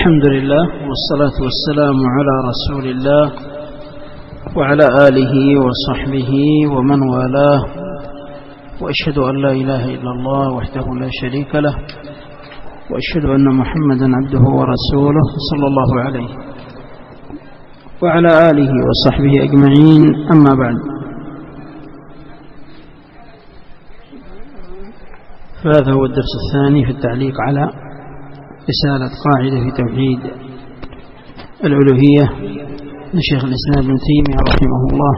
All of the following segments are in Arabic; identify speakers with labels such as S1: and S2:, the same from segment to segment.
S1: الحمد لله والصلاة والسلام على رسول الله وعلى آله وصحبه ومن والاه، وأشهد أن لا إله إلا الله وحده لا شريك له، وأشهد أن محمدا عبده ورسوله صلى الله عليه وعلى آله وصحبه أجمعين. أما بعد، فهذا هو الدرس الثاني في التعليق على رسالة قاعدة في توحيد الألوهية لشيخ الإسلام ابن تيمية رحمه الله.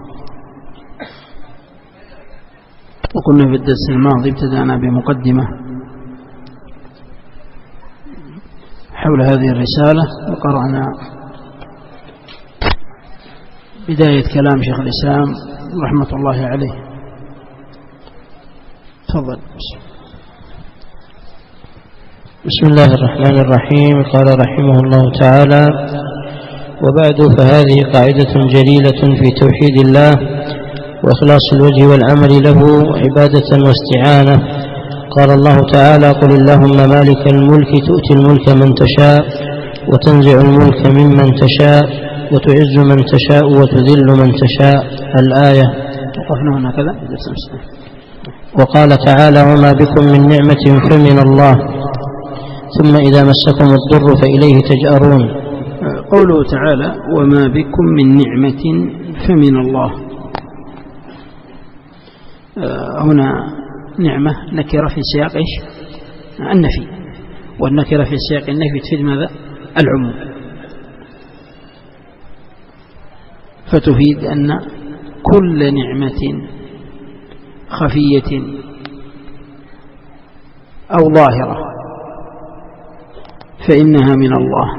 S1: وكنا في الدرس الماضي ابتدأنا بمقدمة حول هذه الرسالة، وقرأنا بداية كلام شيخ الإسلام رحمة الله عليه. تفضل.
S2: بسم الله الرحمن الرحيم. قال رحمه الله تعالى: وبعد، فهذه قاعدة جليلة في توحيد الله وإخلاص الوجه والعمل له عبادة واستعانة. قال الله تعالى: قل اللهم مالك الملك تؤتي الملك من تشاء وتنزع الملك ممن تشاء وتعز من تشاء وتذل من تشاء. الآية.
S1: وقفنا هنا كذا.
S2: وقال تعالى: وما بكم من نعمة فمن الله ثم إذا مسكم الضر فإليه تجأرون.
S1: قوله تعالى: وما بكم من نعمة فمن الله، هنا نعمة نكرة في سياق النفي، والنكرة في سياق النفي تفيد ماذا؟ العموم، فتفيد أن كل نعمة خفية أو ظاهرة فإنها من الله،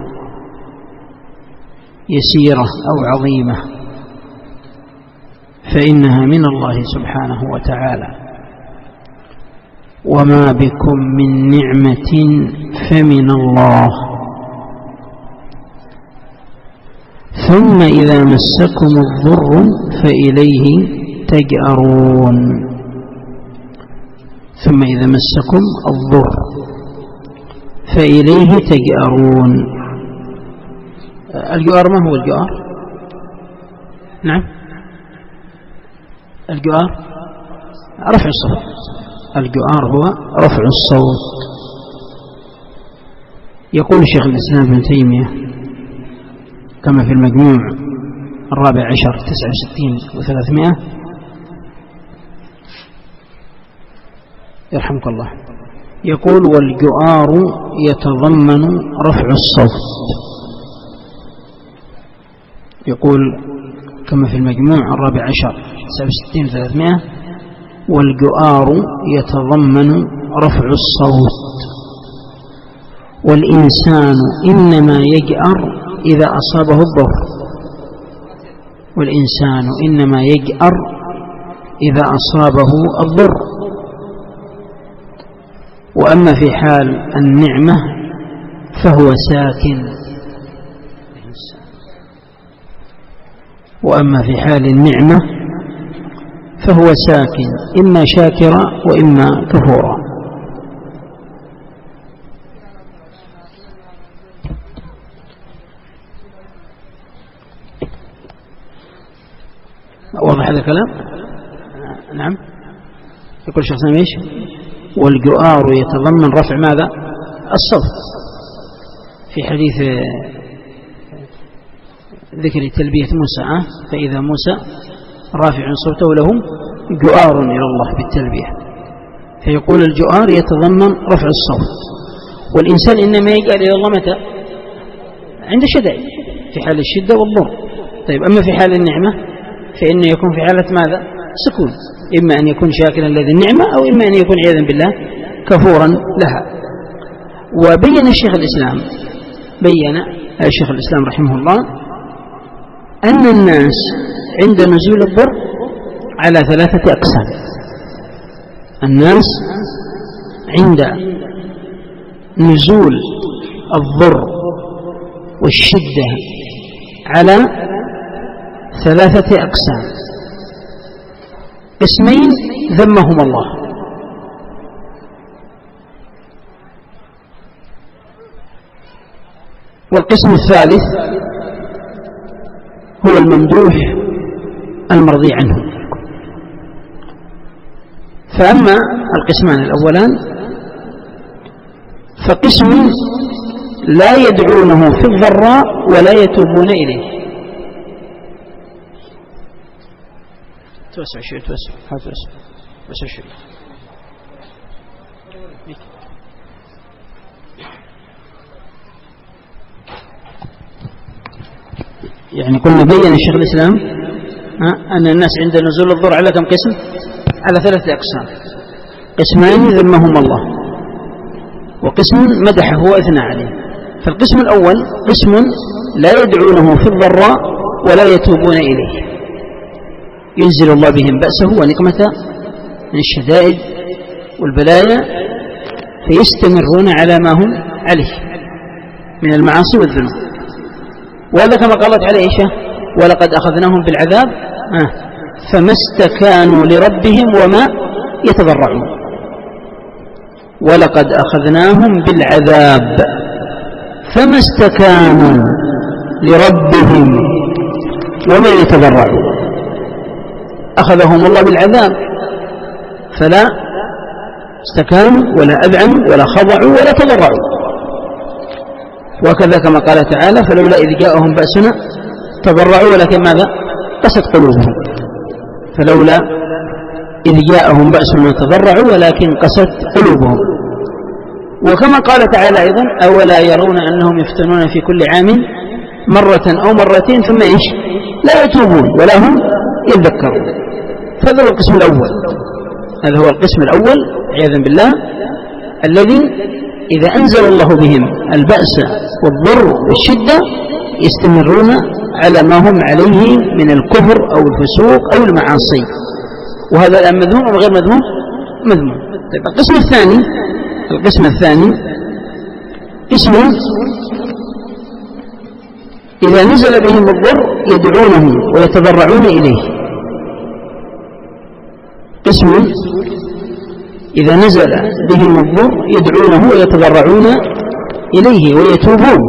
S1: يسيرة أو عظيمة فإنها من الله سبحانه وتعالى. وما بكم من نعمة فمن الله ثم إذا مسكم الضر فإليه تجأرون. ثم إذا مسكم الضر فإليه تجأرون. الجؤار ما هو الجؤار؟ نعم، الجؤار رفع الصوت. الجؤار هو رفع الصوت. يقول شيخ الإسلام ابن تيمية كما في المجموع 14 69 و300: يرحمك الله، يقول: والجؤار يتضمن رفع الصوت. يقول كما في المجموع 14 69 و300: والجؤار يتضمن رفع الصوت، والإنسان إنما يجأر إذا أصابه الضر. والإنسان إنما يجأر إذا أصابه الضر. وأما في حال النعمة فهو ساكن. وأما في حال النعمة فهو ساكن، إما شاكرا وإما كفورا. واضح هذا الكلام؟ نعم. يقول شخص ايش؟ والجؤار يتضمن رفع ماذا؟ الصوت. في حديث ذكر تلبية موسى، فإذا موسى رافع صوته لهم جؤار إلى الله بالتلبية، فيقول الجؤار يتضمن رفع الصوت. والإنسان إنما يجأر إلى الله متى؟ عند الشدائد، في حال الشدة والضر. طيب، أما في حال النعمة فإنه يكون في حالة ماذا؟ سكون، إما أن يكون شاكرا لذي النعمة أو إما أن يكون عياذا بالله كفورا لها. وبين الشيخ الإسلام رحمه الله أن الناس عند نزول الضر على 3 أقسام. الناس عند نزول الضر والشدة على 3 أقسام: اسمين ذمهم الله، والقسم الثالث هو الممدوح المرضي عنه. فأما القسمان الأولان فقسم لا يدعونه في الضراء ولا يتوبون إليه. توسع شوي، توسع شوي. يعني قلنا بين الشيخ الإسلام أن الناس عند نزول الضر على كم قسم؟ على 3 أقسام: قسمان ذمهم الله، وقسم مدحه وأثنى عليه. فالقسم الأول قسم لا يدعونه في الضراء ولا يتوبون إليه، ينزل الله بهم بأسه ونقمته من الشدائد والبلايا فيستمرون على ما هم عليه من المعاصي والذنوب. وهذا كما قالت عائشة: ولقد أخذناهم بالعذاب فما استكانوا لربهم وما يتضرعون. ولقد أخذناهم بالعذاب فما استكانوا لربهم وما يتضرعون. أخذهم الله بالعذاب فلا استكانوا ولا أذعنوا ولا خضعوا ولا تضرعوا. وكذا كما قال تعالى: فلولا إذ جاءهم بأسنا تضرعوا ولكن ماذا؟ قست قلوبهم. فلولا إذ جاءهم بأسنا تضرعوا ولكن قست قلوبهم. وكما قال تعالى أيضا: أولا يرون أنهم يفتنون في كل عام مرة أو مرتين ثم لا يتوبون ولا هم يذكرون. فهذا هو القسم الأول. هذا هو القسم الأول عياذا بالله، الذي إذا أنزل الله بهم البأس والضر والشدة يستمرون على ما هم عليه من الكفر أو الفسوق أو المعاصي. وهذا الآن مذموم أو غير مذموم؟ مذموم. طيب القسم الثاني قسم إذا نزل بهم الضر يدعونه ويتضرعون إليه. قسم إذا نزل بهم الضر يدعونه ويتضرعون إليه ويتوبون،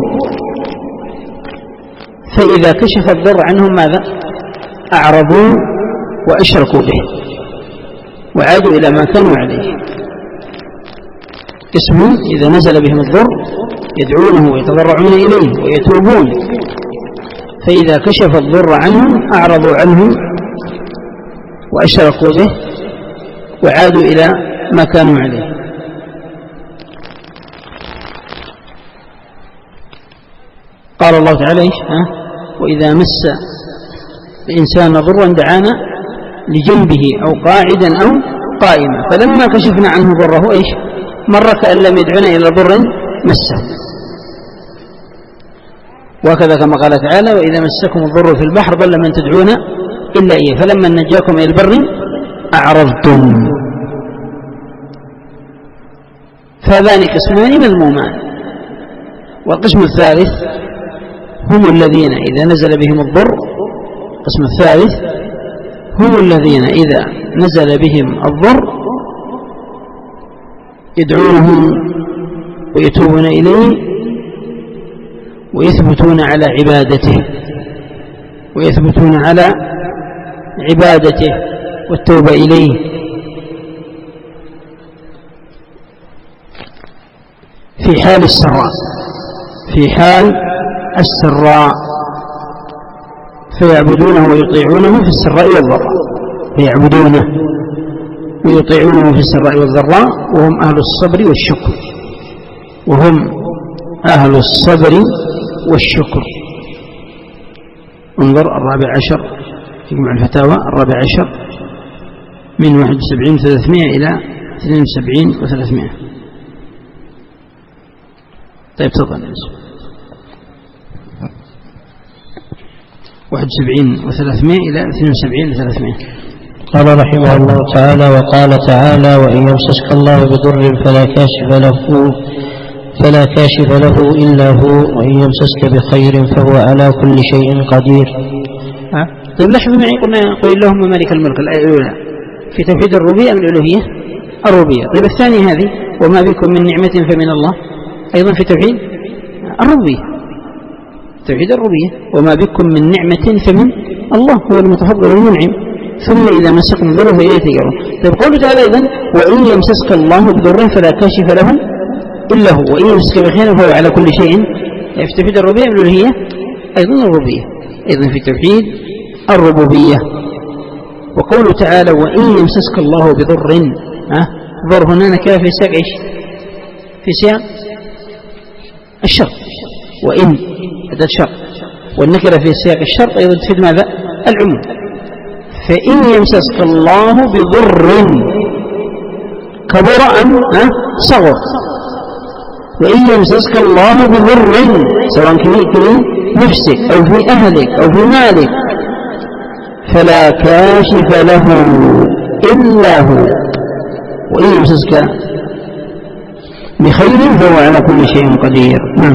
S1: فإذا كشف الضر عنهم ماذا؟ أعرضوا وأشركوا به وعادوا إلى ما كانوا عليه. قسم إذا نزل بهم الضر يدعونه ويتضرعون إليه ويتوبون، فإذا كشف الضر عنهم أعرضوا عنه وأشركوا به وعادوا إلى ما كانوا عليه. قال الله تعالى: وإذا مس الإنسان ضرا دعانا لجنبه أو قاعدا أو قائما فلما كشفنا عنه ضره مر كأن لم يدعنا إلى ضر مسه. وكذا كما قال تعالى: وإذا مسكم الضر في البحر ضل من تدعون إلا إياه فلما نجاكم إلى البر أعرضتم. فهذان قسمان مذمومان. والقسم الثالث هم الذين إذا نزل بهم الضر، القسم الثالث هم الذين إذا نزل بهم الضر يدعونهم ويتوبون إليه ويثبتون على عبادته والتوبة إليه في حال السراء فيعبدونه ويطيعونه في السراء والضراء وهم أهل الصبر والشكر. انظر 14 يجمع الفتاوى 14 من 71-300 إلى 72-300. طيب تفضل. 71-300 إلى 72-300.
S2: قال رحمه الله تعالى: وقال تعالى: وإن يمسسك الله بضر فلا كاشف له إلا هو وإن يمسسك بخير فهو على كل شيء قدير.
S1: طيب لاحظوا معي قلنا: قل اللهم مالك الملك، الآية الأولى في توحيد الربوبية من الألوهية الربوبية. طيب الثانية هذه وما بكم من نعمة فمن الله، أيضا في توحيد الربوبية. توحيد الربوبية. وما بكم من نعمة فمن الله هو المتفضل والمنعم، ثم إذا مسكم ضر فإليه تجرون. طيب قوله تعالى إذن وإن يمسسك الله بضر فلا كاشف له إلا هو وإن يمسك بخير فهو على كل شيء. في توحيد الربوبية والألوهية أيضا الربوبية، أيضا في توحيد الربوبية. وقوله تعالى وإن يمسسك الله بضر، ضر هنا نكرة في سياق إيش؟ في سياق الشرط، وإن هذا الشرط، والنكرة في سياق الشرط أيضا تفيد ماذا؟ العموم. فإن يمسسك الله بضر كبر أم صغر، وإن يمسسك الله بضر سواء في نفسك أو في أهلك أو في مالك فلا كاشف له إلا هو، وإن يمسسك بخير فهو على كل شيء قدير.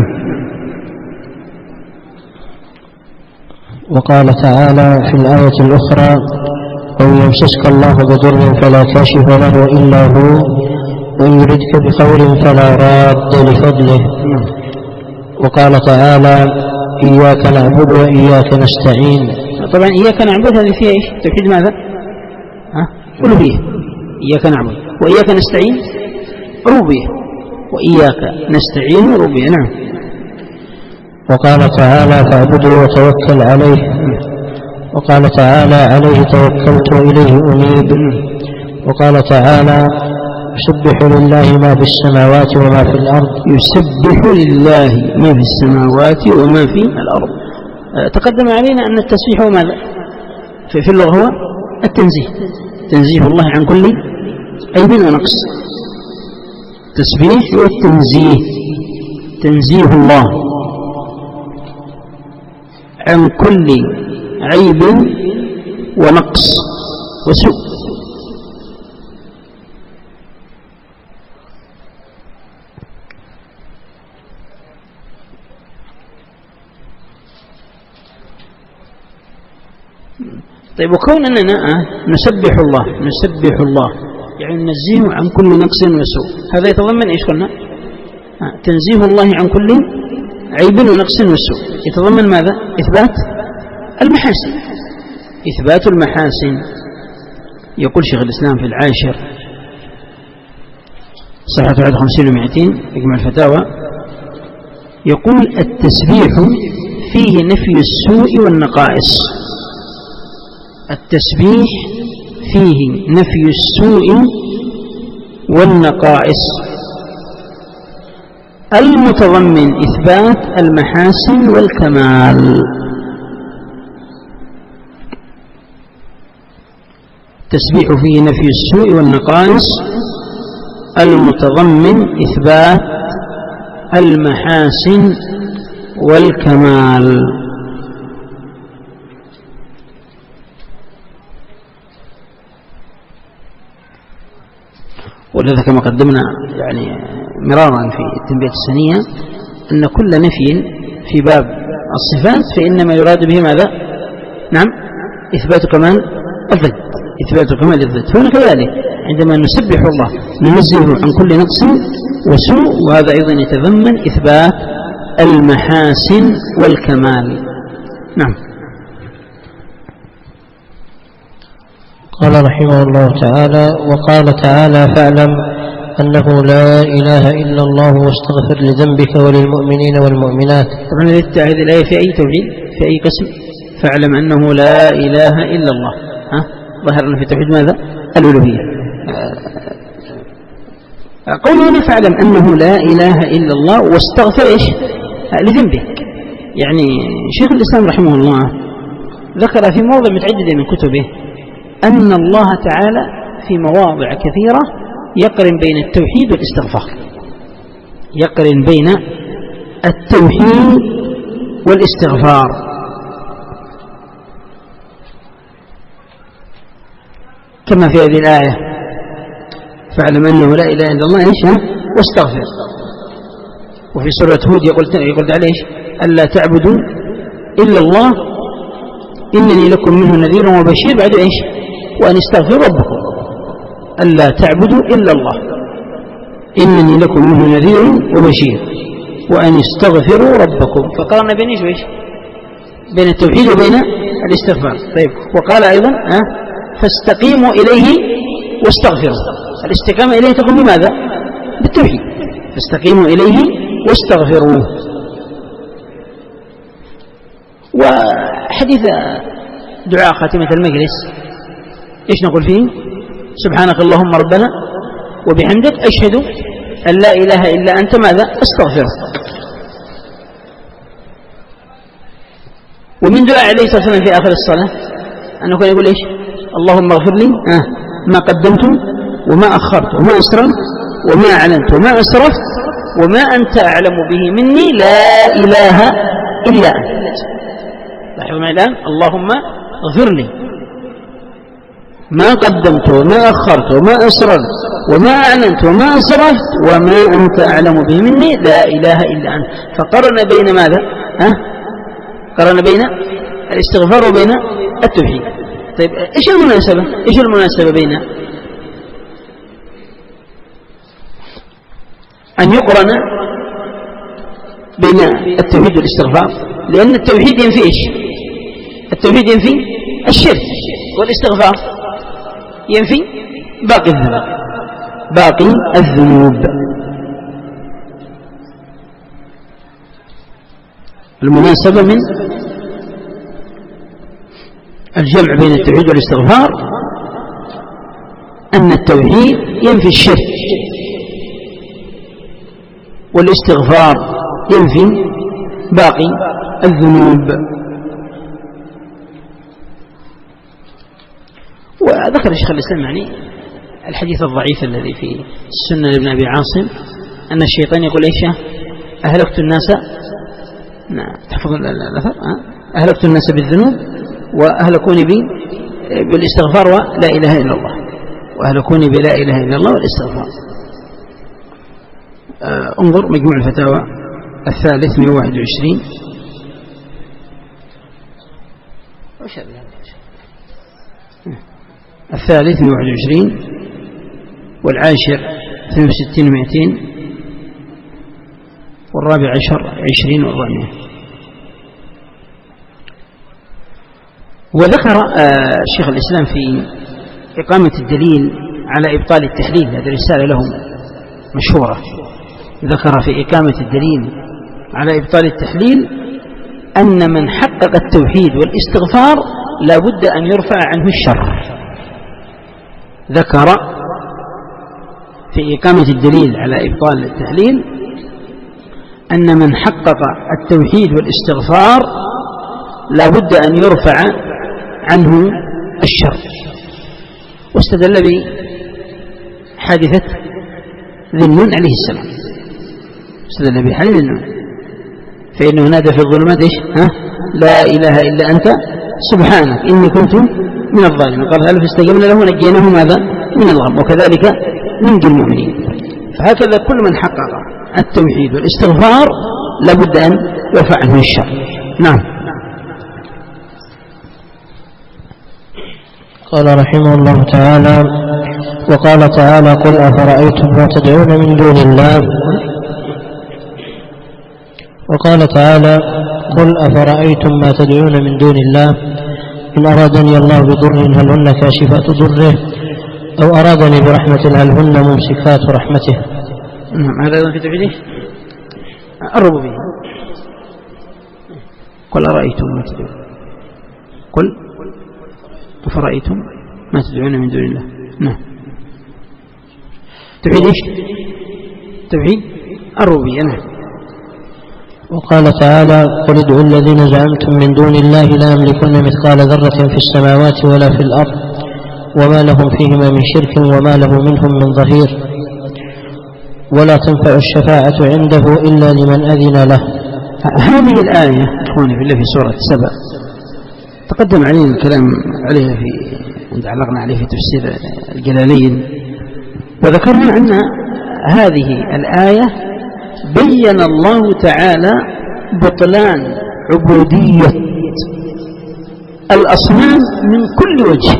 S2: وقال تعالى في الآية الأخرى وإن يمسسك الله بضر فلا كاشف له إلا هو وإن يردك بخير فلا راد لفضله. وقال تعالى إياك نعبد وإياك نستعين.
S1: طبعا إياك نعبد هذه فيها إيش؟ توحيد ماذا؟ ألوهية. إياك نعبد وإياك نستعين ربوبية، وإياك نستعين ربوبية. نعم.
S2: وقال تعالى فاعبده وتوكل عليه. وقال تعالى عليه توكلت وإليه أنيب. وقال تعالى يسبح لله ما في السماوات وما في الأرض.
S1: يسبح لله ما في السماوات وما في الأرض. تقدم علينا أن التسبيح هو ماذا؟ في اللغة هو التنزيه، تنزيه الله عن كل عيب ونقص. تسبيح والتنزيه، تنزيه الله عن كل عيب ونقص وسوء. طيب وكون أننا نسبح الله يعني ننزيه عن كل نقص وسوء، هذا يتضمن إيش قلنا؟ تنزيه الله عن كل عيب ونقص وسوء، يتضمن ماذا؟ إثبات المحاسن، إثبات المحاسن. يقول شيخ الإسلام في العاشر صفحة 51 و200 يجمع الفتاوى، يقول التسبيح فيه نفي السوء والنقائص. التسبيح فيه نفي السوء والنقائص المتضمن إثبات المحاسن والكمال. التسبيح فيه نفي السوء والنقائص المتضمن إثبات المحاسن والكمال. ولذا كما قدمنا يعني مرارا في التنبيه السنية أن كل نفي في باب الصفات فإنما يراد به ماذا؟ نعم، إثبات كمال الذات، إثبات كمال الذات. هنا كذلك عندما نسبح الله ننزه عن كل نقص وسوء، وهذا أيضا يتضمن إثبات المحاسن والكمال. نعم.
S2: قال رحمه الله تعالى وقال تعالى فاعلم أنه لا إله إلا الله واستغفر لذنبك وللمؤمنين والمؤمنات.
S1: طبعا هذه الآية في أي توحيد؟ في أي قسم؟ فاعلم أنه لا إله إلا الله، ظهرنا في توحيد ماذا؟ الألوهية. قولنا فاعلم أنه لا إله إلا الله واستغفر إيش؟ لذنبك. يعني شيخ الإسلام رحمه الله ذكر في موضع متعدد من كتبه أن الله تعالى في مواضع كثيرة يقرن بين التوحيد والاستغفار، يقرن بين التوحيد والاستغفار. كما في هذه الآية فاعلم أنه لا إله إلا الله إيش واستغفر. وفي سورة هود يقول عليه إيش؟ ألا تعبدوا إلا الله إنني لكم منه نذير وبشير. بعد إيش؟ وأن استغفروا ربكم. ألا تعبدوا إلا الله إنني لكم منه نذير وبشير. وأن استغفروا ربكم. فقارن بين إيش بين التوحيد وبين الاستغفار. طيب وقال أيضا فاستقيموا إليه واستغفروا. الاستقامة إليه تكون بماذا؟ بالتوحيد. فاستقيموا إليه واستغفروه. وحديث دعاء خاتمة المجلس إيش نقول فيه؟ سبحانك اللهم ربنا وبحمدك أشهد أن لا إله إلا أنت ماذا؟ أستغفرك. ومن دعاء عليه الصلاة والسلام في آخر الصلاة أنه كان يقول إيش؟ اللهم اغفر لي ما قدمت وما أخرت وما أسررت وما أعلنت وما أسرفت وما أنت أعلم به مني لا إله إلا أنت. لاحظوا معي الآن اللهم اغفر لي ما قدمت وما أخرت وما أسررت وما أعلنت وما أسرفت وما أنت أعلم به مني لا إله إلا أنت. فقرن بين ماذا؟ قرن بين الاستغفار وبين التوحيد. طيب إيش المناسبة بين أن يقرن بين التوحيد والاستغفار؟ لأن التوحيد ينفي إيش؟ التوحيد ينفي الشرك، والاستغفار ينفي باقي الذنوب. المناسبة من الجمع بين التوحيد والاستغفار أن التوحيد ينفي الشرك والاستغفار ينفي باقي الذنوب. وذكر الشيخ الإسلام يعني الحديث الضعيف الذي في السنة لابن أبي عاصم أن الشيطان يقول إيش؟ أهلكت الناس، تحفظون الأثر، أهلكت الناس بالذنوب وأهلكوني بالاستغفار ولا إله إلا الله، وأهلكوني بلا إله إلا الله والاستغفار. انظر مجموع الفتاوى الثالث 121 الثالث 121 والعاشر 62 و200 والرابع عشر 20 و400. وذكر شيخ الإسلام في إقامة الدليل على إبطال التحليل، هذه رسالة له مشهورة، ذكر في إقامة الدليل على إبطال التحليل أن من حقق التوحيد والاستغفار لا بد أن يرفع عنه الشر. ذكر في إقامة الدليل على إبطال التحليل أن من حقق التوحيد والاستغفار لا بد أن يرفع عنه الشر. واستدل بحادثة ذي النون عليه السلام، استدل بحادثة ذي النون فإنه نادى في الظلمات إيش؟ لا إله إلا أنت سبحانك إني كنت من الظالمين. قال هل فاستجبنا له ونجيناه ماذا؟ من الغم، وكذلك ننجي المؤمنين. فهكذا كل من حقق التوحيد والاستغفار لابد أن يرفع عنه الشر. نعم.
S2: قال رحمه الله تعالى: وقال تعالى: قل أفرأيتم ما تدعون من دون الله. وقال تعالى: قل أفرأيتم ما تدعون من دون الله إن أرادني الله بضر هل هن كاشفات ضره أو أرادني برحمة هل هن ممسكات رحمته.
S1: هذا أيضا في توحيده الربوبية. قل أرأيتم ما تدعون، قل أفرأيتم ما تدعون من دون الله. نعم. توحيد إيش؟ توحيد الربوبية. نعم.
S2: وقال تعالى: قل ادعوا الذين زعمتم من دون الله لا يملكون مثقال ذرة في السماوات ولا في الأرض وما لهم فيهما من شرك وما له منهم من ظهير ولا تنفع الشفاعة عنده إلا لمن أذن له.
S1: هذه الآية إخواني في الله في سورة 7 تقدم علينا الكلام عليها عند علقنا عليه في تفسير الجلالين، وذكرنا أن هذه الآية بين الله تعالى بطلان عبودية الأصنام من كل وجه،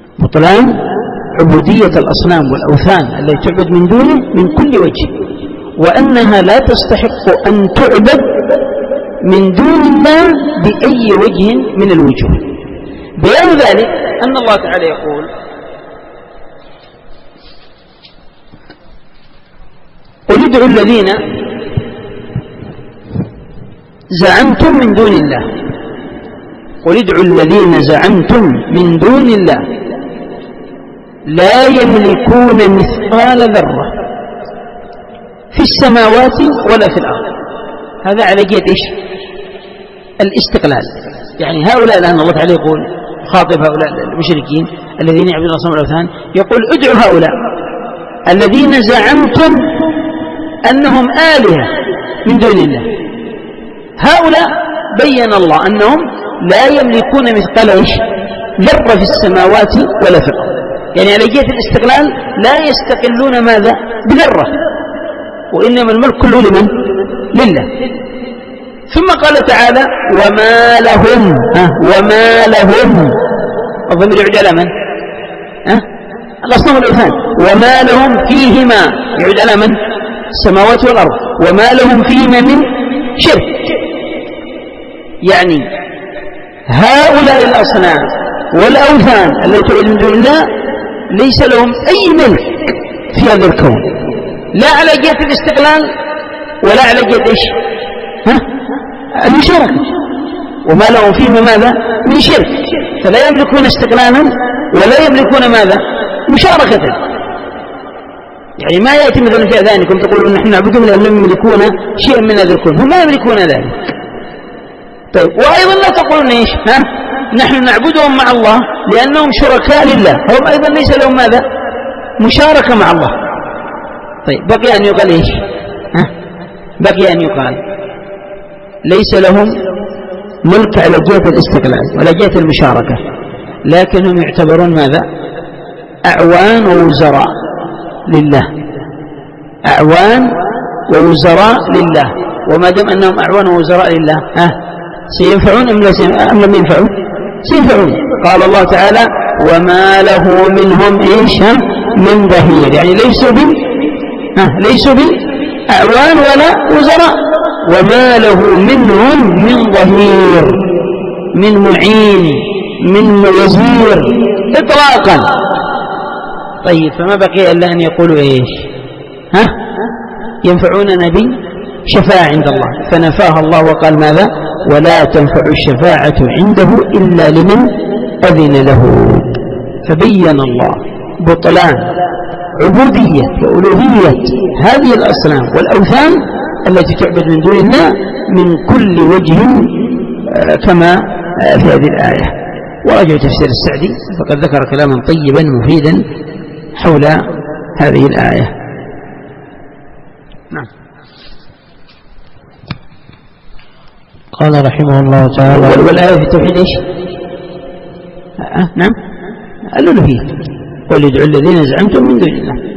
S1: بطلان عبودية الأصنام والأوثان التي تعبد من دونه من كل وجه، وأنها لا تستحق أن تعبد من دون الله بأي وجه من الوجوه. بيان ذلك أن الله تعالى يقول: قل ادعوا الذين زعمتم من دون الله، قل ادعوا الذين زعمتم من دون الله لا يملكون مثقال ذرة في السماوات ولا في الأرض. هذا على جهة إيش؟ الاستقلال. يعني هؤلاء، لأن الله تعالى يقول خاطب هؤلاء المشركين الذين يعبدون الأصنام والأوثان، يقول: ادعوا هؤلاء الذين زعمتم أنهم آلهة من دون الله. هؤلاء بين الله أنهم لا يملكون مثقال إيش؟ ذرة في السماوات ولا في الأرض. يعني على جهة الاستقلال لا يستقلون ماذا؟ بذرة، وإنما الملك كله لمن؟ لله. ثم قال تعالى: وما لهم، وما لهم، الضمير يعود على من؟ الأصنام والأوثان. وما لهم فيهما يعود على من؟ السماوات والأرض. وما لهم فيهما من شرك. يعني هؤلاء الأصنام والأوثان التي تعبد من دون الله ليس لهم أي ملك في هذا الكون، لا على جهة الاستقلال ولا على جهة إيش؟ المشاركة. وما لهم فيهما ماذا؟ من شرك. فلا يملكون استقلالا ولا يملكون ماذا؟ مشاركة. يعني ما يأتي مثلا في أذانكم تقولون نحن نعبدهم لأن لم يملكون شيئا من هذا الكون، هم لا يملكون ذلك. طيب، وأيضا لا تقولون إيش؟ نحن نعبدهم مع الله لأنهم شركاء لله، هم أيضا ليس لهم ماذا؟ مشاركة مع الله. طيب، بقي أن يقال إيش؟ بقي أن يقال ليس لهم ملك على جهة الاستقلال ولا جهة المشاركة، لكنهم يعتبرون ماذا؟ أعوان ووزراء لله، أعوان ووزراء لله. وما دام أنهم أعوان ووزراء لله سينفعون أم لم ينفعوا؟ سينفعون. قال الله تعالى: وما له منهم إيش؟ من ظهير. يعني ليسوا بأعوان ولا وزراء. وما له منهم من ظهير، من معين، من وزير إطلاقا. طيب، فما بقي إلا أن يقولوا إيش؟ ينفعوننا بشفاعة عند الله، فنفاها الله وقال ماذا؟ ولا تنفع الشفاعة عنده إلا لمن أذن له. فبين الله بطلان عبودية وألوهية هذه الأصنام والأوثان التي تعبد من دون الله من كل وجه كما في هذه الآية. وراجع تفسير السعدي فقد ذكر كلاما طيبا مفيدا حول هذه الآية. نعم.
S2: قال رحمه الله تعالى:
S1: والآية في التوحيد إيش؟ نعم، الألوهية. قل ادعوا الذين زعمتم من دون الله.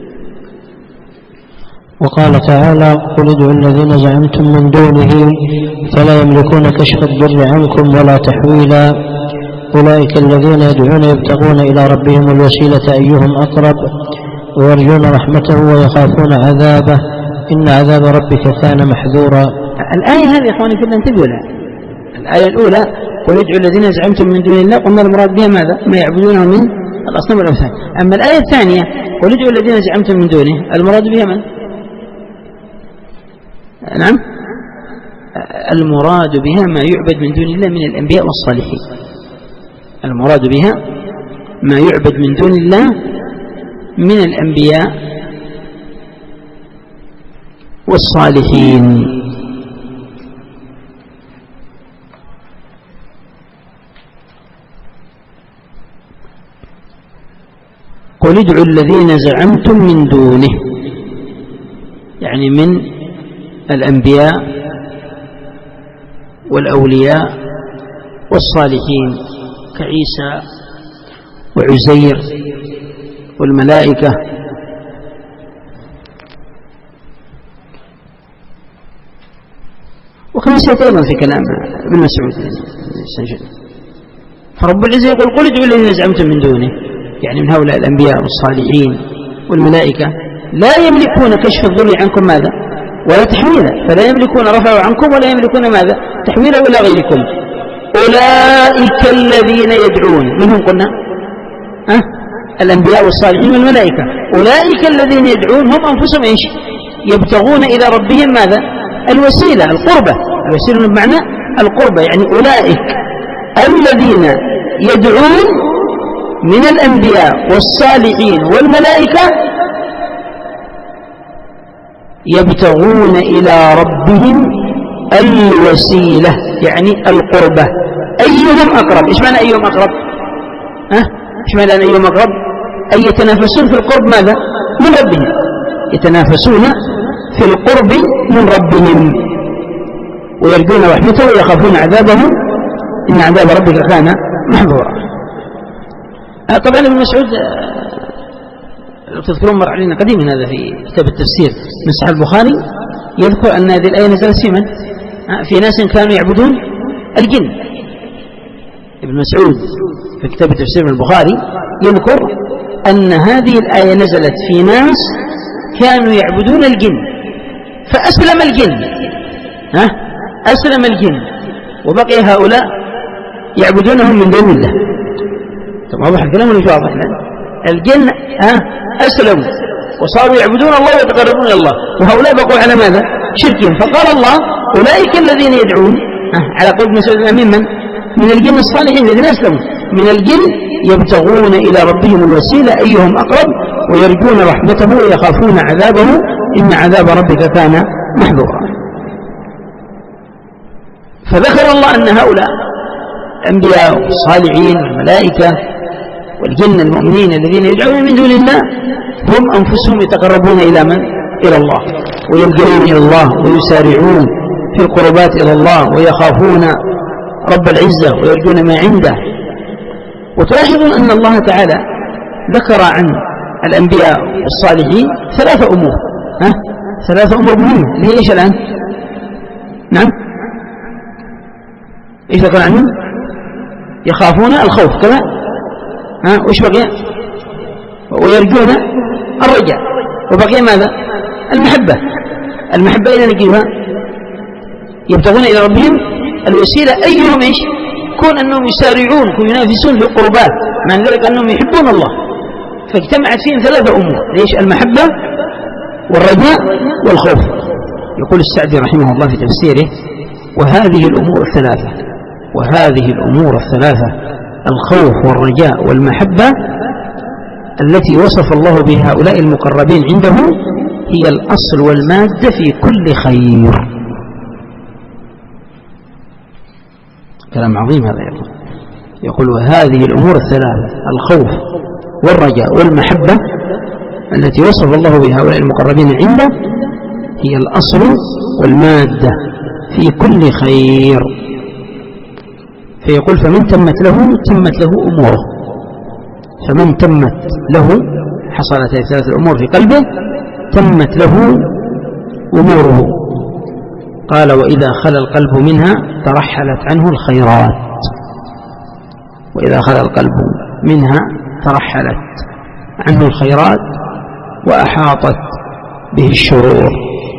S2: وقال تعالى: قل ادعوا الذين زعمتم من دونه فلا يملكون كشف الضر عنكم ولا تحويلا، أولئك الذين يدعون يبتغون إلى ربهم الوسيلة أيهم أقرب ويرجون رحمته ويخافون عذابه إن عذاب ربك كان محذورا.
S1: الآية هذه إخواني كنا انتبهوا لها. الآية الأولى: قل ادعوا الذين زعمتم من دون الله، قلنا المراد بها ماذا؟ ما يعبدونه من الأصنام والأوثان. أما الآية الثانية: قل ادعوا الذين زعمتم من دونه، المراد بها من؟ نعم، المراد بها ما يعبد من دون الله من الأنبياء والصالحين. المراد بها ما يعبد من دون الله من الأنبياء والصالحين. قل ادعوا الذين زعمتم من دونه، يعني من الأنبياء والأولياء والصالحين كعيسى وعزير والملائكة. وكما سيأتي أيضا في كلام ابن مسعود. فرب العزة يقول: قل ادعوا الذين زعمتم من دونه، يعني من هؤلاء الأنبياء والصالحين والملائكة لا يملكون كشف الضر عنكم ماذا ولا تحويلا، فلا يملكون رفعه عنكم ولا يملكون ماذا تحويلا ولا غيركم. أولئك الذين يدعون، منهم قلنا الأنبياء والصالحين والملائكة. أولئك الذين يدعون هم أنفسهم إيش؟ يبتغون إلى ربهم ماذا؟ الوسيلة، القربة. الوسيلة بمعنى القربة، يعني أولئك الذين يدعون من الأنبياء والصالحين والملائكة يبتغون إلى ربهم الوسيلة، يعني القربة. أيهم أقرب؟ إيش معنى أيهم أقرب؟ إيش معنى أن أيهم أقرب؟ أي يتنافسون في القرب ماذا؟ من ربهم، يتنافسون في القرب من ربهم ويرجون رحمته ويخافون عذابه إن عذاب ربك كان محظورا. طبعا ابن مسعود لو تذكرون مر علينا قديما هذا في كتاب التفسير من صحيح البخاري، يذكر أن هذه الآية نزلت في من؟ في ناس كانوا يعبدون الجن. ابن مسعود في كتاب التفسير من البخاري يذكر أن هذه الآية نزلت في ناس كانوا يعبدون الجن فأسلم الجن، أسلم الجن وبقي هؤلاء يعبدونهم من دون الله. طب واضح الكلام ولا مش واضح؟ الجن أسلموا وصاروا يعبدون الله ويتقربون إلى الله، وهؤلاء بقوا على ماذا؟ شركهم. فقال الله أولئك الذين يدعون على قول من من الجن الصالحين الذين أسلموا من الجن يبتغون إلى ربهم الوسيلة أيهم أقرب ويرجون رحمته ويخافون عذابه إن عذاب ربك كان محذورا. فذكر الله أن هؤلاء الأنبياء والصالحين والملائكة والجن المؤمنين الذين يدعون من دون الله هم أنفسهم يتقربون إلى من؟ إلى الله، ويلجؤون إلى الله ويسارعون في القربات إلى الله ويخافون رب العزة ويرجون ما عنده. وتلاحظون أن الله تعالى ذكر عن الأنبياء والصالحين ثلاثة أمور، ثلاثة أمور مهمة اللي هي إيش الآن؟ نعم، إيش ذكر عنهم؟ يخافون الخوف كذا، وإيش بقي؟ ويرجون الرجاء، وبقي ماذا؟ المحبة. المحبة إذا نجيبها يبتغون إلى ربهم الوسيلة أيهم إيش؟ كون أنهم يسارعون كون ينافسون في القربات، معنى ذلك أنهم يحبون الله، فاجتمعت فيهم ثلاثة أمور، ليش؟ المحبة والرجاء والخوف. يقول السعدي رحمه الله في تفسيره وهذه الأمور الثلاثة الخوف والرجاء والمحبة التي وصف الله بها هؤلاء المقربين عنده هي الأصل والمادة في كل خير. كلام عظيم هذا. يقول وهذه الأمور الثلاثة الخوف والرجاء والمحبة التي وصف الله بها هؤلاء المقربين عنده هي الأصل والمادة في كل خير. فيقول فمن تمت له أموره، فمن تمت له حصلت هذه ثلاثة الأمور في قلبه تمت له أموره. قال وإذا خلا القلب منها ترحلت عنه الخيرات، وإذا خلا القلب منها ترحلت عنه الخيرات وأحاطت به الشرور.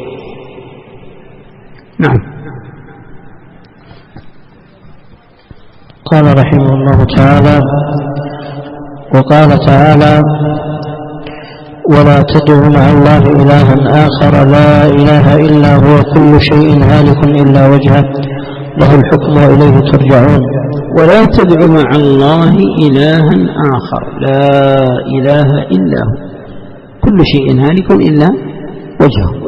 S1: نعم.
S2: قال رحمه الله تعالى وقال تعالى ولا تدع مع الله إلها آخر لا إله إلا هو كل شيء هالك إلا وجهه له الحكم وإليه ترجعون.
S1: ولا تدع مع الله إلها آخر لا إله إلا هو كل شيء هالك إلا وجهه.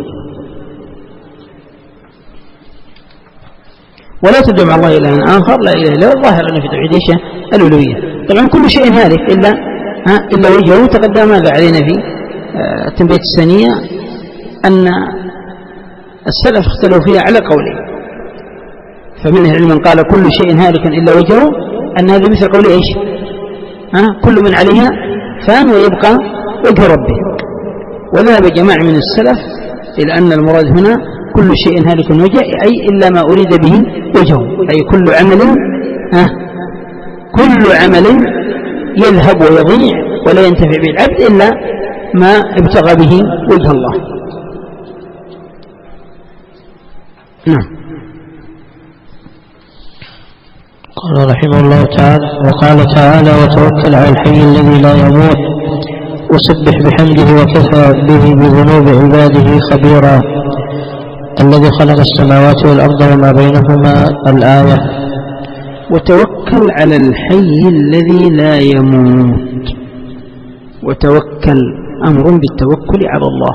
S1: ولا تدع مع الله إلها آخر لا إله إلا هو. الظاهر أن في توحيد إيش؟ الألوهية. طبعا كل شيء هالك إلا وجهه. تقدم ماذا علينا في التنبيه الثانية أن السلف اختلوا فيها على قولين، فمن العلم من قال كل شيء هالك إلا وجهه، أن هذا مثل قول إيش؟ كل من عليها فان ويبقى وجه ربه. وذهب جماعة من السلف إلى أن المراد هنا كل شيء هالك وجهه أي إلا ما أريد به وجهه، أي كل عمل يذهب ويضيع ولا ينتفع به العبد ما ابتغى به وجه الله. نعم.
S2: قال رحمه الله تعالى: وقال تعالى: وتوكل على الحي الذي لا يموت وسبح بحمده وكفى به بذنوب عباده خبيرا الذي خلق السماوات والأرض وما بينهما الآية.
S1: وتوكل على الحي الذي لا يموت. وتوكل أمر بالتوكل على الله.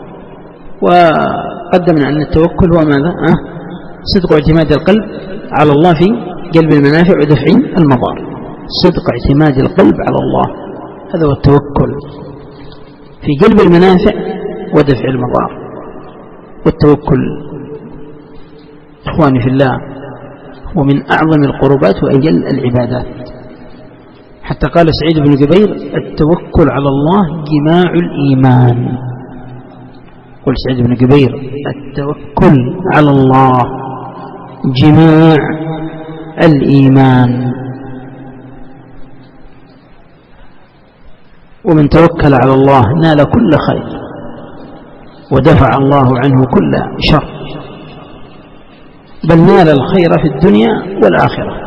S1: وقدمنا أن التوكل هو ماذا؟ صدق اعتماد القلب على الله في جلب المنافع ودفع المضار. صدق اعتماد القلب على الله، هذا هو التوكل في جلب المنافع ودفع المضار. والتوكل إخواني في الله هو من أعظم القربات وأجل العبادات. حتى قال سعيد بن جبير: التوكل على الله جماع الإيمان. قل سعيد بن جبير: التوكل على الله جماع الإيمان. ومن توكل على الله نال كل خير ودفع الله عنه كل شر، بل نال الخير في الدنيا والآخرة.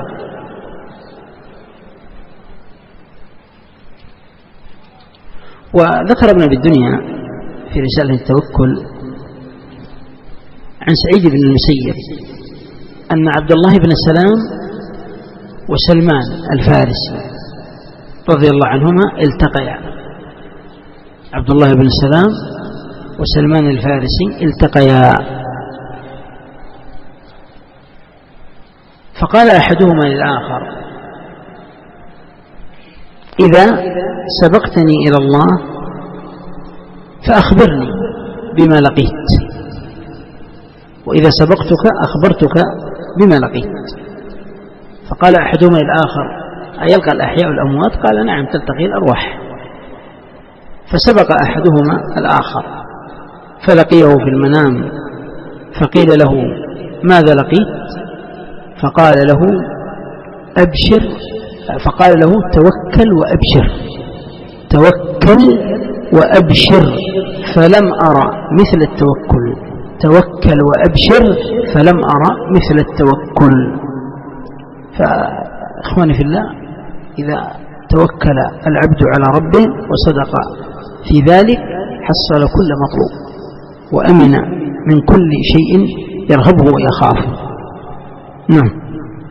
S1: وذكر ابن أبي الدنيا في رسالة التوكل عن سعيد بن المسيب أن عبد الله بن سلام وسلمان الفارسي رضي الله عنهما التقيا. عبد الله بن سلام وسلمان الفارسي التقيا، فقال أحدهما للآخر: إذا سبقتني إلى الله فأخبرني بما لقيت، وإذا سبقتك أخبرتك بما لقيت. فقال أحدهما للآخر: أيلقى الأحياء الأموات؟ قال: نعم، تلتقي الأرواح. فسبق أحدهما الآخر فلقيه في المنام، فقيل له: ماذا لقيت؟ فقال له: أبشر. فقال له: توكل وأبشر، توكل وأبشر، فلم أرى مثل التوكل. توكل وأبشر فلم أرى مثل التوكل. فإخواني في الله، إذا توكل العبد على ربه وصدق في ذلك حصل كل مطلوب وأمن من كل شيء يرهبه ويخافه. نعم.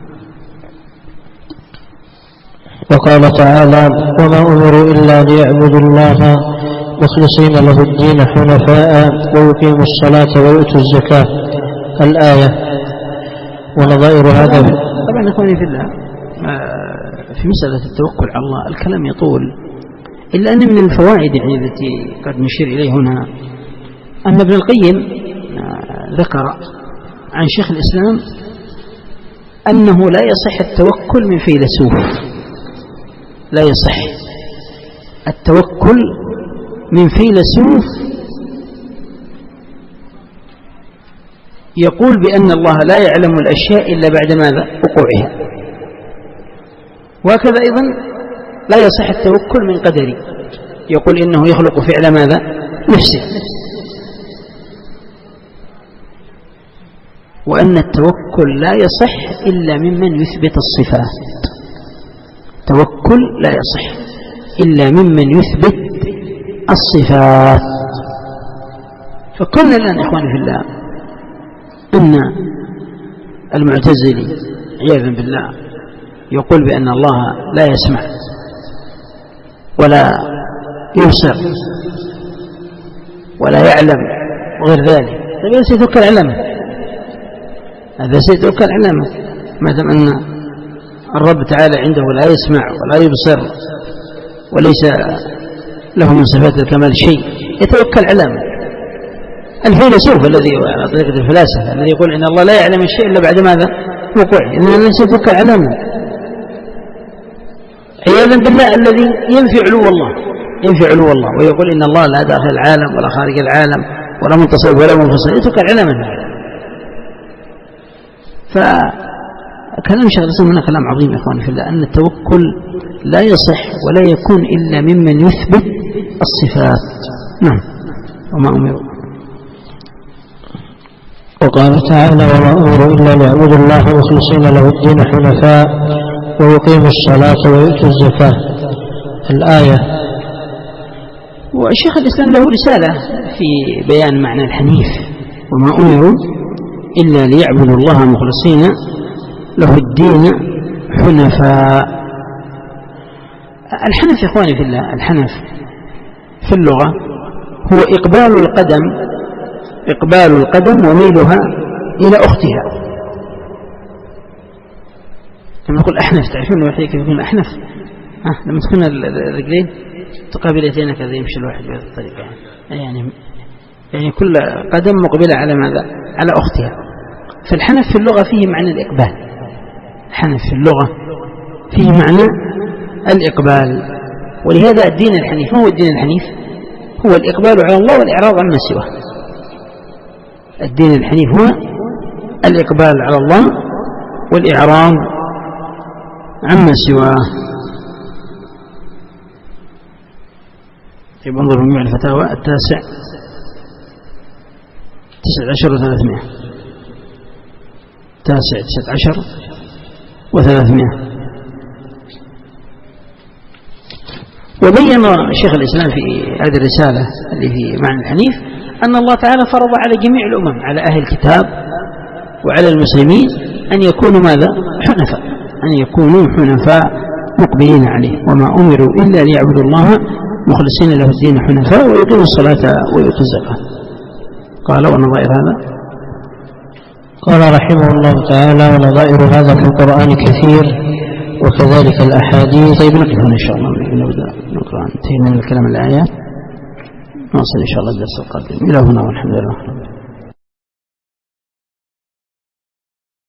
S2: وقال تعالى: وما أمروا إلا ليعبدوا الله مخلصين له الدين حنفاء ويقيموا الصلاة ويؤتوا الزكاة الآية. ونظائر هذا
S1: طبعا أخواني في الله، في مسألة التوكل على الله الكلام يطول، إلا أن من الفوائد التي قد نشير إليه هنا أن ابن القيم ذكر عن شيخ الإسلام أنه لا يصح التوكل من فيلسوف. لا يصح التوكل من فيلسوف يقول بأن الله لا يعلم الأشياء إلا بعد ماذا؟ وقوعها. وهكذا أيضا لا يصح التوكل من قدري يقول إنه يخلق فعل ماذا؟ نفسه. وأن التوكل لا يصح إلا ممن يثبت الصفات. توكل لا يصح إلا ممن يثبت الصفات. فقلنا الآن إخواني في الله أن المعتزلي عياذا بالله يقول بأن الله لا يسمع ولا يبصر ولا يعلم وغير ذلك. طيب هذا سيتوكل علمه، هذا سيتوكل علمه ما دام أن الرب تعالى عنده لا يسمع ولا يبصر وليس له من صفات الكمال شيء، يتوكل علمه. الفيلسوف الذي على طريقة الفلاسفة الذي يقول إن الله لا يعلم الشيء إلا بعد ماذا؟ وقوعه، إنه ليس يتوكل علمه عياذا بالله. الذي ينفي علو الله، ينفي علو الله ويقول إن الله لا داخل العالم ولا خارج العالم ولا منتصف ولا منفصل، يتوكل علمه. فكلام شيخ الإسلام هنا كلام عظيم يا إخواني في الله، أن التوكل لا يصح ولا يكون إلا ممن يثبت الصفات. نعم. وما أمروا.
S2: وقال تعالى وما أمروا إلا ليعبدوا الله مخلصين له الدين حنفاء ويقيموا الصلاة ويؤتوا الزكاة. الآية.
S1: والشيخ الإسلام له رسالة في بيان معنى الحنيف، وما أمروا إلا ليعبدوا الله مخلصين له الدين حنفاء. الحنف يا إخواني في الله، الحنف في اللغة هو إقبال القدم وميلها إلى أختها. لما نقول أحنف، تعرفون الواحد كيف يكون أحنف؟ لما تكون الرجلين تقابلتين كذا يمشي الواحد بهذه الطريقة، يعني كل قدم مقبلة على ماذا؟ على أختها. فالحنف في اللغة فيه معنى الإقبال. الحنف في اللغة فيه معنى الإقبال، ولهذا الدين الحنيف. ما هو الدين الحنيف؟ هو الإقبال على الله والإعراض عما سواه. الدين الحنيف هو الإقبال على الله والإعراض عما سواه. طيب انظروا مجموع الفتاوى 19 و300. 19 و300. وبين شيخ الإسلام في هذه الرسالة اللي في معنى الحنيف أن الله تعالى فرض على جميع الأمم، على أهل الكتاب وعلى المسلمين، أن يكونوا ماذا؟ حنفاء، أن يكونوا حنفاء مقبلين عليه. وما أمروا إلا ليعبدوا الله مخلصين له الدين حنفاء ويقيموا الصلاة ويؤتوا الزكاة. قال ونظائر هذا.
S2: قال رحمه الله تعالى ونظائر هذا في القرآن كثير وكذلك الأحاديث.
S1: طيب نقف هنا إن شاء الله، نبدأ نقرأ. انتهينا من الكلام الآيات، نواصل إن شاء الله الدرس القادم. إلى هنا والحمد لله.